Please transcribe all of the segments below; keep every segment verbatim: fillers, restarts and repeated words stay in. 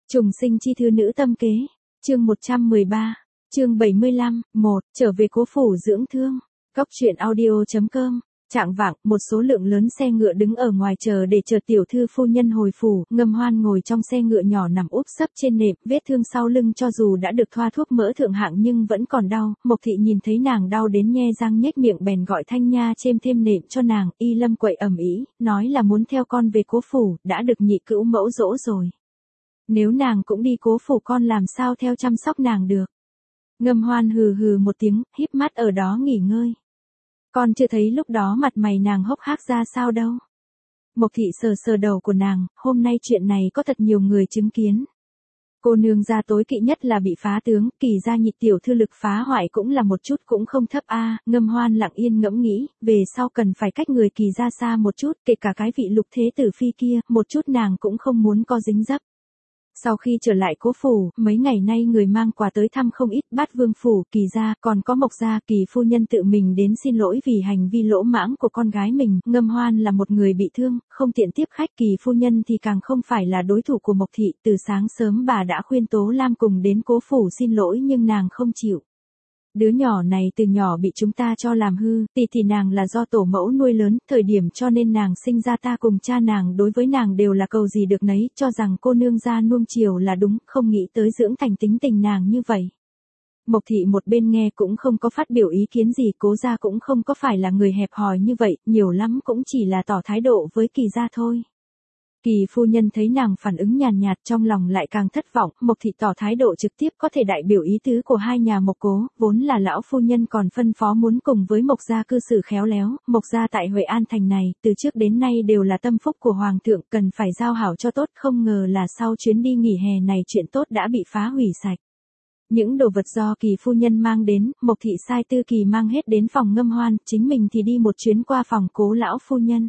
Trùng sinh chi thư nữ tâm kế, chương một trăm mười ba, chương bảy mươi lăm, một, trở về cố phủ dưỡng thương. Góc truyện audio chấm com. Trạng vạng, một số lượng lớn xe ngựa đứng ở ngoài chờ để chờ tiểu thư phu nhân hồi phủ. Ngâm Hoan ngồi trong xe ngựa nhỏ nằm úp sấp trên nệm, vết thương sau lưng cho dù đã được thoa thuốc mỡ thượng hạng nhưng vẫn còn đau. Mộc thị nhìn thấy nàng đau đến nhe răng nhếch miệng bèn gọi Thanh Nha chêm thêm nệm cho nàng. Y Lâm quậy ầm ĩ, nói là muốn theo con về cố phủ, đã được nhị cữu mẫu dỗ rồi. Nếu nàng cũng đi cố phủ con làm sao theo chăm sóc nàng được. Ngâm Hoan hừ hừ một tiếng, híp mắt ở đó nghỉ ngơi. Con chưa thấy lúc đó mặt mày nàng hốc hác ra sao đâu. Mộc thị sờ sờ đầu của nàng, hôm nay chuyện này có thật nhiều người chứng kiến. Cô nương gia tối kỵ nhất là bị phá tướng, Kỳ gia nhị tiểu thư lực phá hoại cũng là một chút cũng không thấp a. À. Ngâm Hoan lặng yên ngẫm nghĩ, về sau cần phải cách người Kỳ gia xa một chút, kể cả cái vị Lục thế tử phi kia, một chút nàng cũng không muốn có dính dấp. Sau khi trở lại cố phủ, mấy ngày nay người mang quà tới thăm không ít, Bát Vương phủ, Kỳ gia, còn có Mộc gia. Kỳ phu nhân tự mình đến xin lỗi vì hành vi lỗ mãng của con gái mình. Ngâm Hoan là một người bị thương, không tiện tiếp khách, Kỳ phu nhân thì càng không phải là đối thủ của Mộc thị. Từ sáng sớm bà đã khuyên Tố Lam cùng đến cố phủ xin lỗi nhưng nàng không chịu. Đứa nhỏ này từ nhỏ bị chúng ta cho làm hư, thì thì nàng là do tổ mẫu nuôi lớn, thời điểm cho nên nàng sinh ra ta cùng cha nàng đối với nàng đều là cầu gì được nấy, cho rằng cô nương gia nuông chiều là đúng, không nghĩ tới dưỡng thành tính tình nàng như vậy. Mộc thị một bên nghe cũng không có phát biểu ý kiến gì, Cố gia cũng không có phải là người hẹp hòi như vậy, nhiều lắm cũng chỉ là tỏ thái độ với Kỳ gia thôi. Kỳ phu nhân thấy nàng phản ứng nhàn nhạt, nhạt trong lòng lại càng thất vọng. Mộc thị tỏ thái độ trực tiếp có thể đại biểu ý tứ của hai nhà Mộc cố, vốn là lão phu nhân còn phân phó muốn cùng với Mộc gia cư xử khéo léo. Mộc gia tại Huệ An thành này, từ trước đến nay đều là tâm phúc của hoàng thượng, cần phải giao hảo cho tốt, không ngờ là sau chuyến đi nghỉ hè này chuyện tốt đã bị phá hủy sạch. Những đồ vật do Kỳ phu nhân mang đến, Mộc thị sai Tư Kỳ mang hết đến phòng Ngâm Hoan, chính mình thì đi một chuyến qua phòng Cố lão phu nhân.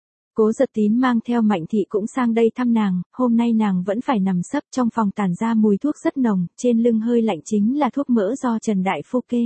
Cố Giật Tín mang theo Mạnh thị cũng sang đây thăm nàng, hôm nay nàng vẫn phải nằm sấp trong phòng, tản ra mùi thuốc rất nồng, trên lưng hơi lạnh chính là thuốc mỡ do Trần Đại Phu kê.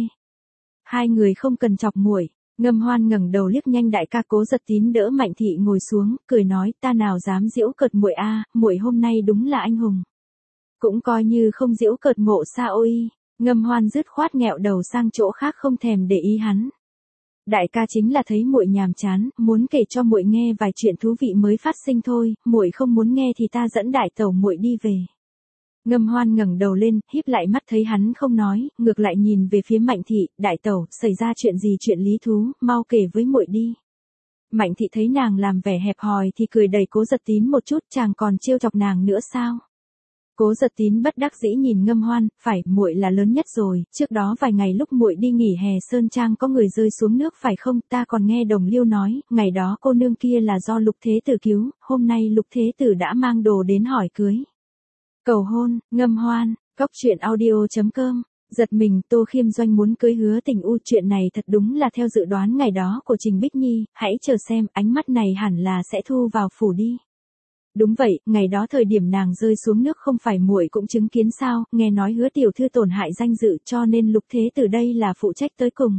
Hai người không cần chọc muội. Ngâm Hoan ngẩng đầu liếc nhanh đại ca. Cố Giật Tín đỡ Mạnh thị ngồi xuống, cười nói, ta nào dám giễu cợt muội a, muội hôm nay đúng là anh hùng. Cũng coi như không giễu cợt Mộ Sa ôi. Ngâm Hoan dứt khoát nghẹo đầu sang chỗ khác không thèm để ý hắn. Đại ca chính là thấy muội nhàm chán, muốn kể cho muội nghe vài chuyện thú vị mới phát sinh thôi, muội không muốn nghe thì ta dẫn đại tẩu muội đi về. Ngâm Hoan ngẩng đầu lên, híp lại mắt thấy hắn không nói, ngược lại nhìn về phía Mạnh thị, đại tẩu, xảy ra chuyện gì, chuyện lý thú, mau kể với muội đi. Mạnh thị thấy nàng làm vẻ hẹp hòi thì cười đẩy Cố Giật Tín một chút, chàng còn trêu chọc nàng nữa sao? Cố Giật Tín bất đắc dĩ nhìn Ngâm Hoan, phải, muội là lớn nhất rồi, trước đó vài ngày lúc muội đi nghỉ hè sơn trang có người rơi xuống nước phải không, ta còn nghe Đồng Liêu nói, ngày đó cô nương kia là do Lục thế tử cứu, hôm nay Lục thế tử đã mang đồ đến hỏi cưới. Cầu hôn. Ngâm Hoan, góc truyện audio chấm com. Giật mình, Tô Khiêm Doanh muốn cưới Hứa Tình U, chuyện này thật đúng là theo dự đoán ngày đó của Trình Bích Nhi, hãy chờ xem, ánh mắt này hẳn là sẽ thu vào phủ đi. Đúng vậy, ngày đó thời điểm nàng rơi xuống nước không phải muội cũng chứng kiến sao, nghe nói Hứa tiểu thư tổn hại danh dự cho nên Lục thế tử đây là phụ trách tới cùng.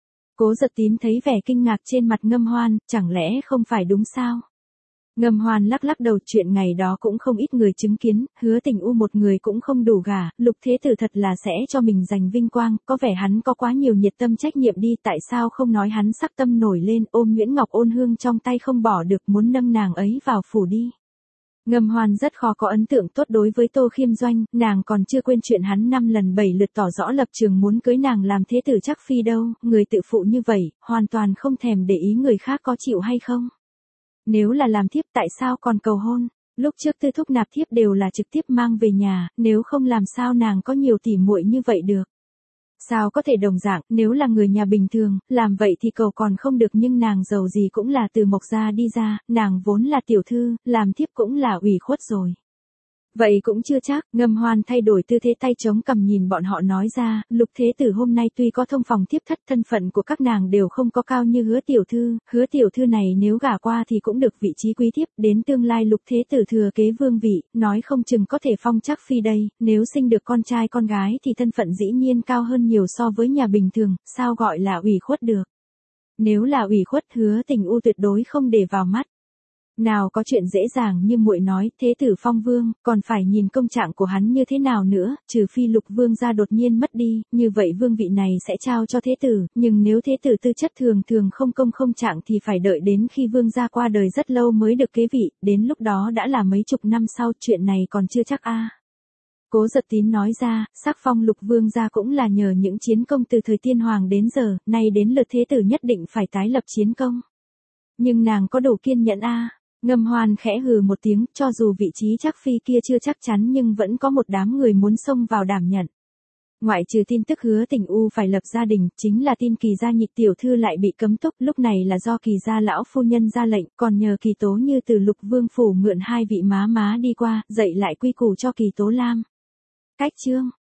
Cố Giật Tín thấy vẻ kinh ngạc trên mặt Ngâm Hoan, chẳng lẽ không phải đúng sao? Ngâm Hoan lắc lắc đầu, chuyện ngày đó cũng không ít người chứng kiến, Hứa Tình U một người cũng không đủ gả, Lục thế tử thật là sẽ cho mình giành vinh quang, có vẻ hắn có quá nhiều nhiệt tâm trách nhiệm đi, tại sao không nói hắn sắc tâm nổi lên, ôm Nguyễn Ngọc Ôn Hương trong tay không bỏ được, muốn nâng nàng ấy vào phủ đi. Ngâm Hoan rất khó có ấn tượng tốt đối với Tô Khiêm Doanh, nàng còn chưa quên chuyện hắn năm lần bảy lượt tỏ rõ lập trường muốn cưới nàng làm thế tử chắc phi đâu, người tự phụ như vậy, hoàn toàn không thèm để ý người khác có chịu hay không. Nếu là làm thiếp tại sao còn cầu hôn, lúc trước Tư thúc nạp thiếp đều là trực tiếp mang về nhà, nếu không làm sao nàng có nhiều tỉ muội như vậy được. Sao có thể đồng dạng, nếu là người nhà bình thường, làm vậy thì cầu còn không được, nhưng nàng giàu gì cũng là từ Mộc gia đi ra, nàng vốn là tiểu thư, làm thiếp cũng là ủy khuất rồi. Vậy cũng chưa chắc. Ngâm Hoan thay đổi tư thế, tay chống cằm nhìn bọn họ nói ra, Lục thế tử hôm nay tuy có thông phòng thiếp thất, thân phận của các nàng đều không có cao như Hứa tiểu thư, Hứa tiểu thư này nếu gả qua thì cũng được vị trí quý thiếp, đến tương lai Lục thế tử thừa kế vương vị, nói không chừng có thể phong chắc phi đây, nếu sinh được con trai con gái thì thân phận dĩ nhiên cao hơn nhiều so với nhà bình thường, sao gọi là ủy khuất được. Nếu là ủy khuất, Hứa Tình U tuyệt đối không để vào mắt. Nào có chuyện dễ dàng như muội nói, thế tử phong vương, còn phải nhìn công trạng của hắn như thế nào nữa, trừ phi Lục vương gia đột nhiên mất đi, như vậy vương vị này sẽ trao cho thế tử, nhưng nếu thế tử tư chất thường thường không công không trạng thì phải đợi đến khi vương gia qua đời rất lâu mới được kế vị, đến lúc đó đã là mấy chục năm sau, chuyện này còn chưa chắc a. Cố Giật Tín nói ra, sắc phong Lục vương gia cũng là nhờ những chiến công từ thời tiên hoàng đến giờ, nay đến lượt thế tử nhất định phải tái lập chiến công. Nhưng nàng có đủ kiên nhẫn a. Ngâm Hoan khẽ hừ một tiếng, cho dù vị trí chắc phi kia chưa chắc chắn nhưng vẫn có một đám người muốn xông vào đảm nhận. Ngoại trừ tin tức Hứa Tình U phải lập gia đình, chính là tin Kỳ gia Nhị tiểu thư lại bị cấm túc, lúc này là do Kỳ gia lão phu nhân ra lệnh, còn nhờ Kỳ Tố Như từ Lục vương phủ mượn hai vị má má đi qua, dạy lại quy củ cho Kỳ Tố Lam. Cách chương